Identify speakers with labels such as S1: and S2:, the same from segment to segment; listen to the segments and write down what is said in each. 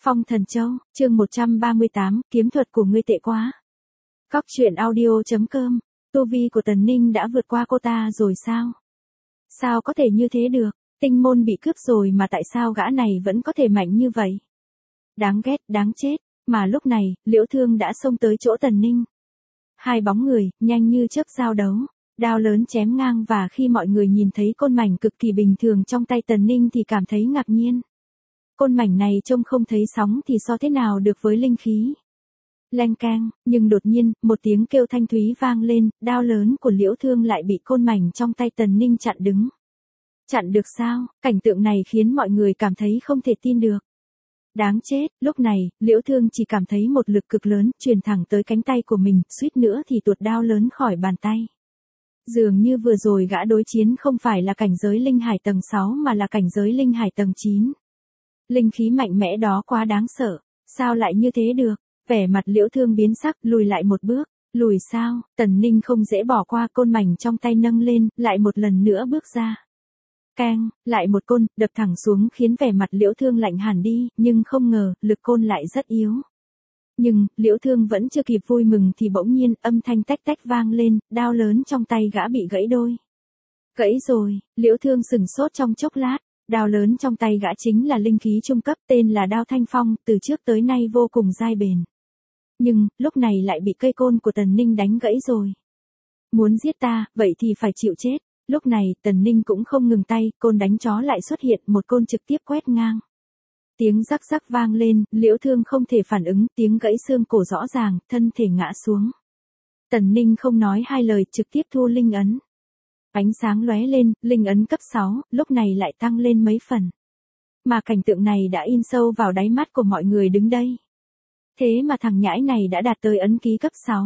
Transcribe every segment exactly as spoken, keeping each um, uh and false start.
S1: Phong Thần Châu, chương một trăm ba mươi tám, kiếm thuật của ngươi tệ quá. Cóc truyện audio chấm com, tu vi của Tần Ninh đã vượt qua cô ta rồi sao? Sao có thể như thế được, tinh môn bị cướp rồi mà tại sao gã này vẫn có thể mạnh như vậy? Đáng ghét, đáng chết, mà lúc này, Liễu Thương đã xông tới chỗ Tần Ninh. Hai bóng người, nhanh như chớp giao đấu, đao lớn chém ngang và khi mọi người nhìn thấy côn mảnh cực kỳ bình thường trong tay Tần Ninh thì cảm thấy ngạc nhiên. Côn mảnh này trông không thấy sóng thì so thế nào được với linh khí. Leng keng, nhưng đột nhiên, một tiếng kêu thanh thúy vang lên, đao lớn của Liễu Thương lại bị côn mảnh trong tay Tần Ninh chặn đứng. Chặn được sao? Cảnh tượng này khiến mọi người cảm thấy không thể tin được. Đáng chết, lúc này, Liễu Thương chỉ cảm thấy một lực cực lớn truyền thẳng tới cánh tay của mình, suýt nữa thì tuột đao lớn khỏi bàn tay. Dường như vừa rồi gã đối chiến không phải là cảnh giới linh hải tầng sáu mà là cảnh giới linh hải tầng chín. Linh khí mạnh mẽ đó quá đáng sợ, sao lại như thế được? Vẻ mặt Liễu Thương biến sắc, lùi lại một bước. Lùi sao? Tần Ninh không dễ bỏ qua, côn mảnh trong tay nâng lên, lại một lần nữa bước ra. Keng, lại một côn, đập thẳng xuống khiến vẻ mặt Liễu Thương lạnh hẳn đi, nhưng không ngờ, lực côn lại rất yếu. Nhưng, Liễu Thương vẫn chưa kịp vui mừng thì bỗng nhiên, âm thanh tách tách vang lên, đao lớn trong tay gã bị gãy đôi. Gãy rồi, Liễu Thương sừng sốt trong chốc lát. Đao lớn trong tay gã chính là linh khí trung cấp, tên là đao thanh phong, từ trước tới nay vô cùng dai bền. Nhưng, lúc này lại bị cây côn của Tần Ninh đánh gãy rồi. Muốn giết ta, vậy thì phải chịu chết. Lúc này, Tần Ninh cũng không ngừng tay, côn đánh chó lại xuất hiện, một côn trực tiếp quét ngang. Tiếng rắc rắc vang lên, Liễu Thương không thể phản ứng, tiếng gãy xương cổ rõ ràng, thân thể ngã xuống. Tần Ninh không nói hai lời, trực tiếp thu linh ấn. Ánh sáng lóe lên, linh ấn cấp sáu, lúc này lại tăng lên mấy phần. Mà cảnh tượng này đã in sâu vào đáy mắt của mọi người đứng đây. Thế mà thằng nhãi này đã đạt tới ấn ký cấp sáu.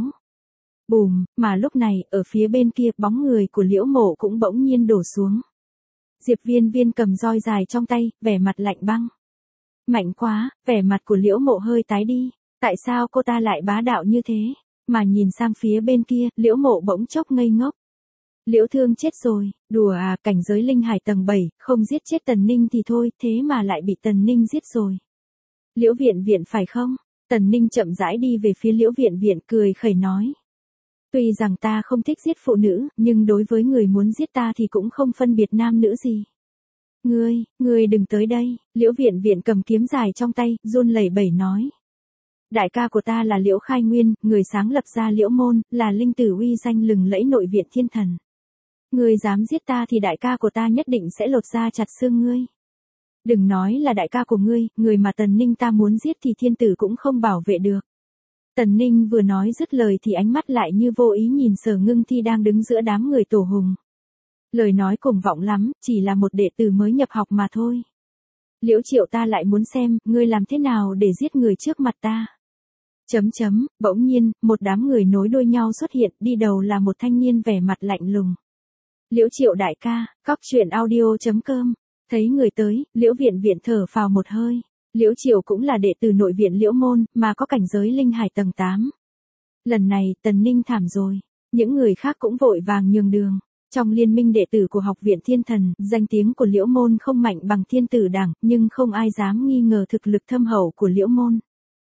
S1: Bùm, mà lúc này, ở phía bên kia, bóng người của Liễu Mộ cũng bỗng nhiên đổ xuống. Diệp Viên Viên cầm roi dài trong tay, vẻ mặt lạnh băng. Mạnh quá, vẻ mặt của Liễu Mộ hơi tái đi. Tại sao cô ta lại bá đạo như thế? Mà nhìn sang phía bên kia, Liễu Mộ bỗng chốc ngây ngốc. Liễu Thương chết rồi, đùa à, cảnh giới linh hải tầng bảy, không giết chết Tần Ninh thì thôi, thế mà lại bị Tần Ninh giết rồi. Liễu Viện Viện phải không? Tần Ninh chậm rãi đi về phía Liễu Viện Viện, cười khẩy nói. Tuy rằng ta không thích giết phụ nữ, nhưng đối với người muốn giết ta thì cũng không phân biệt nam nữ gì. Ngươi, ngươi đừng tới đây, Liễu Viện Viện cầm kiếm dài trong tay, run lẩy bẩy nói. Đại ca của ta là Liễu Khai Nguyên, người sáng lập ra Liễu Môn, là linh tử uy danh lừng lẫy nội viện thiên thần. Ngươi dám giết ta thì đại ca của ta nhất định sẽ lột da chặt xương ngươi. Đừng nói là đại ca của ngươi, người mà Tần Ninh ta muốn giết thì thiên tử cũng không bảo vệ được. Tần Ninh vừa nói dứt lời thì ánh mắt lại như vô ý nhìn Sở Ngưng Thi đang đứng giữa đám người tổ hùng. Lời nói cuồng vọng lắm, chỉ là một đệ tử mới nhập học mà thôi. Liễu Triệu ta lại muốn xem, ngươi làm thế nào để giết người trước mặt ta. Chấm chấm, bỗng nhiên, một đám người nối đuôi nhau xuất hiện, đi đầu là một thanh niên vẻ mặt lạnh lùng. Liễu Triệu đại ca, cóc truyện audio chấm com, thấy người tới, Liễu Viện Viện thở phào một hơi. Liễu Triệu cũng là đệ tử nội viện Liễu Môn, mà có cảnh giới linh hải tầng tám. Lần này, Tần Ninh thảm rồi, những người khác cũng vội vàng nhường đường. Trong liên minh đệ tử của học viện thiên thần, danh tiếng của Liễu Môn không mạnh bằng thiên tử đảng, nhưng không ai dám nghi ngờ thực lực thâm hậu của Liễu Môn.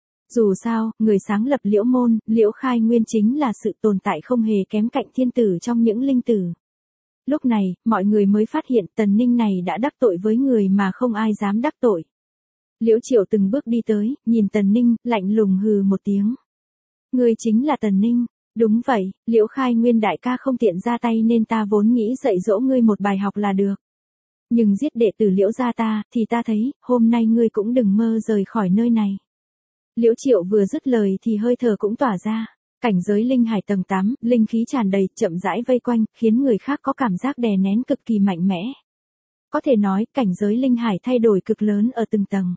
S1: Dù sao, người sáng lập Liễu Môn, Liễu Khai Nguyên chính là sự tồn tại không hề kém cạnh thiên tử trong những linh tử. Lúc này, mọi người mới phát hiện Tần Ninh này đã đắc tội với người mà không ai dám đắc tội. Liễu Triệu từng bước đi tới, nhìn Tần Ninh, lạnh lùng hừ một tiếng. Ngươi chính là Tần Ninh. Đúng vậy, Liễu Khai Nguyên đại ca không tiện ra tay nên ta vốn nghĩ dạy dỗ ngươi một bài học là được. Nhưng giết đệ tử Liễu gia ta, thì ta thấy, hôm nay ngươi cũng đừng mơ rời khỏi nơi này. Liễu Triệu vừa dứt lời thì hơi thở cũng tỏa ra. Cảnh giới linh hải tầng tám, linh khí tràn đầy, chậm rãi vây quanh, khiến người khác có cảm giác đè nén cực kỳ mạnh mẽ. Có thể nói, cảnh giới linh hải thay đổi cực lớn ở từng tầng.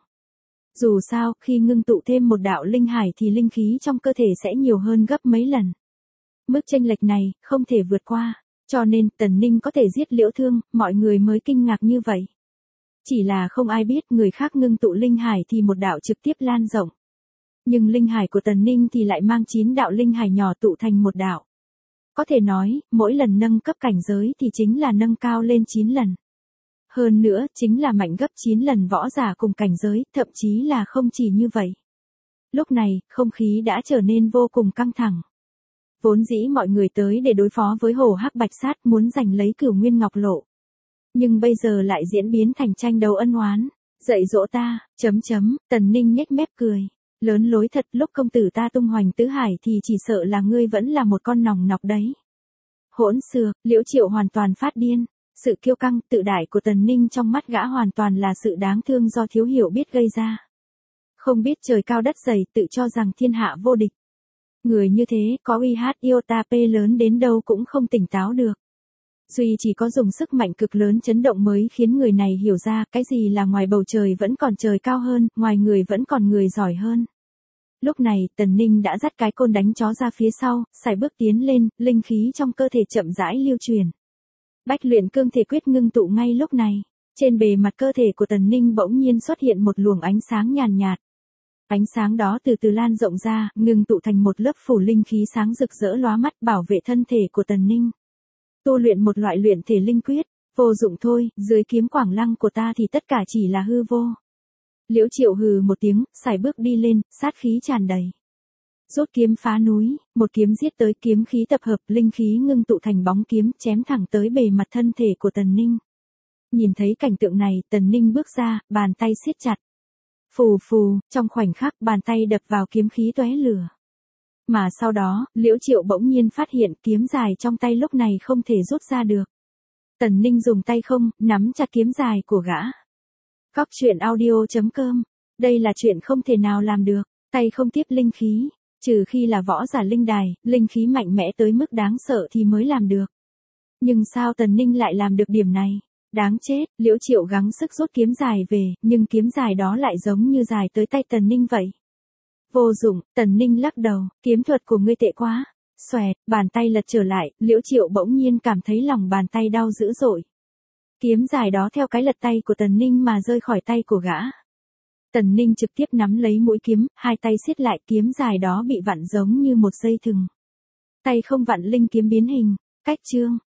S1: Dù sao, khi ngưng tụ thêm một đạo linh hải thì linh khí trong cơ thể sẽ nhiều hơn gấp mấy lần. Mức chênh lệch này, không thể vượt qua, cho nên Tần Ninh có thể giết Liễu Thương, mọi người mới kinh ngạc như vậy. Chỉ là không ai biết người khác ngưng tụ linh hải thì một đạo trực tiếp lan rộng. Nhưng linh hải của Tần Ninh thì lại mang chín đạo linh hải nhỏ tụ thành một đạo. Có thể nói, mỗi lần nâng cấp cảnh giới thì chính là nâng cao lên chín lần. Hơn nữa, chính là mạnh gấp chín lần võ giả cùng cảnh giới, thậm chí là không chỉ như vậy. Lúc này, không khí đã trở nên vô cùng căng thẳng. Vốn dĩ mọi người tới để đối phó với Hồ Hắc Bạch Sát, muốn giành lấy Cửu Nguyên Ngọc Lộ. Nhưng bây giờ lại diễn biến thành tranh đấu ân oán. Dạy dỗ ta, chấm chấm, Tần Ninh nhếch mép cười. Lớn lối thật, lúc công tử ta tung hoành tứ hải thì chỉ sợ là ngươi vẫn là một con nòng nọc đấy. Hỗn xược, Liễu Triệu hoàn toàn phát điên. Sự kiêu căng, tự đại của Tần Ninh trong mắt gã hoàn toàn là sự đáng thương do thiếu hiểu biết gây ra. Không biết trời cao đất dày, tự cho rằng thiên hạ vô địch. Người như thế, có uy hát iota p lớn đến đâu cũng không tỉnh táo được. Duy chỉ có dùng sức mạnh cực lớn chấn động mới khiến người này hiểu ra cái gì là ngoài bầu trời vẫn còn trời cao hơn, ngoài người vẫn còn người giỏi hơn. Lúc này, Tần Ninh đã dắt cái côn đánh chó ra phía sau, sải bước tiến lên, linh khí trong cơ thể chậm rãi lưu truyền. Bách luyện cương thể quyết ngưng tụ ngay lúc này. Trên bề mặt cơ thể của Tần Ninh bỗng nhiên xuất hiện một luồng ánh sáng nhàn nhạt. Ánh sáng đó từ từ lan rộng ra, ngưng tụ thành một lớp phủ linh khí sáng rực rỡ lóa mắt bảo vệ thân thể của Tần Ninh. Tu luyện một loại luyện thể linh quyết, vô dụng thôi, dưới kiếm quảng lăng của ta thì tất cả chỉ là hư vô. Liễu Triệu hừ một tiếng, sải bước đi lên, sát khí tràn đầy. Rút kiếm phá núi, một kiếm giết tới, kiếm khí tập hợp, linh khí ngưng tụ thành bóng kiếm, chém thẳng tới bề mặt thân thể của Tần Ninh. Nhìn thấy cảnh tượng này, Tần Ninh bước ra, bàn tay siết chặt. Phù phù, trong khoảnh khắc bàn tay đập vào kiếm khí tóe lửa. Mà sau đó, Liễu Triệu bỗng nhiên phát hiện kiếm dài trong tay lúc này không thể rút ra được. Tần Ninh dùng tay không, nắm chặt kiếm dài của gã. Cóc truyện audio chấm com. Đây là chuyện không thể nào làm được, tay không tiếp linh khí. Trừ khi là võ giả linh đài, linh khí mạnh mẽ tới mức đáng sợ thì mới làm được. Nhưng sao Tần Ninh lại làm được điểm này? Đáng chết, Liễu Triệu gắng sức rút kiếm dài về, nhưng kiếm dài đó lại giống như dài tới tay Tần Ninh vậy. Vô dụng, Tần Ninh lắc đầu, kiếm thuật của ngươi tệ quá. Xoẹt, bàn tay lật trở lại, Liễu Triệu bỗng nhiên cảm thấy lòng bàn tay đau dữ dội. Kiếm dài đó theo cái lật tay của Tần Ninh mà rơi khỏi tay của gã. Tần Ninh trực tiếp nắm lấy mũi kiếm, hai tay siết lại, kiếm dài đó bị vặn giống như một dây thừng. Tay không vặn linh kiếm biến hình. Cách chương,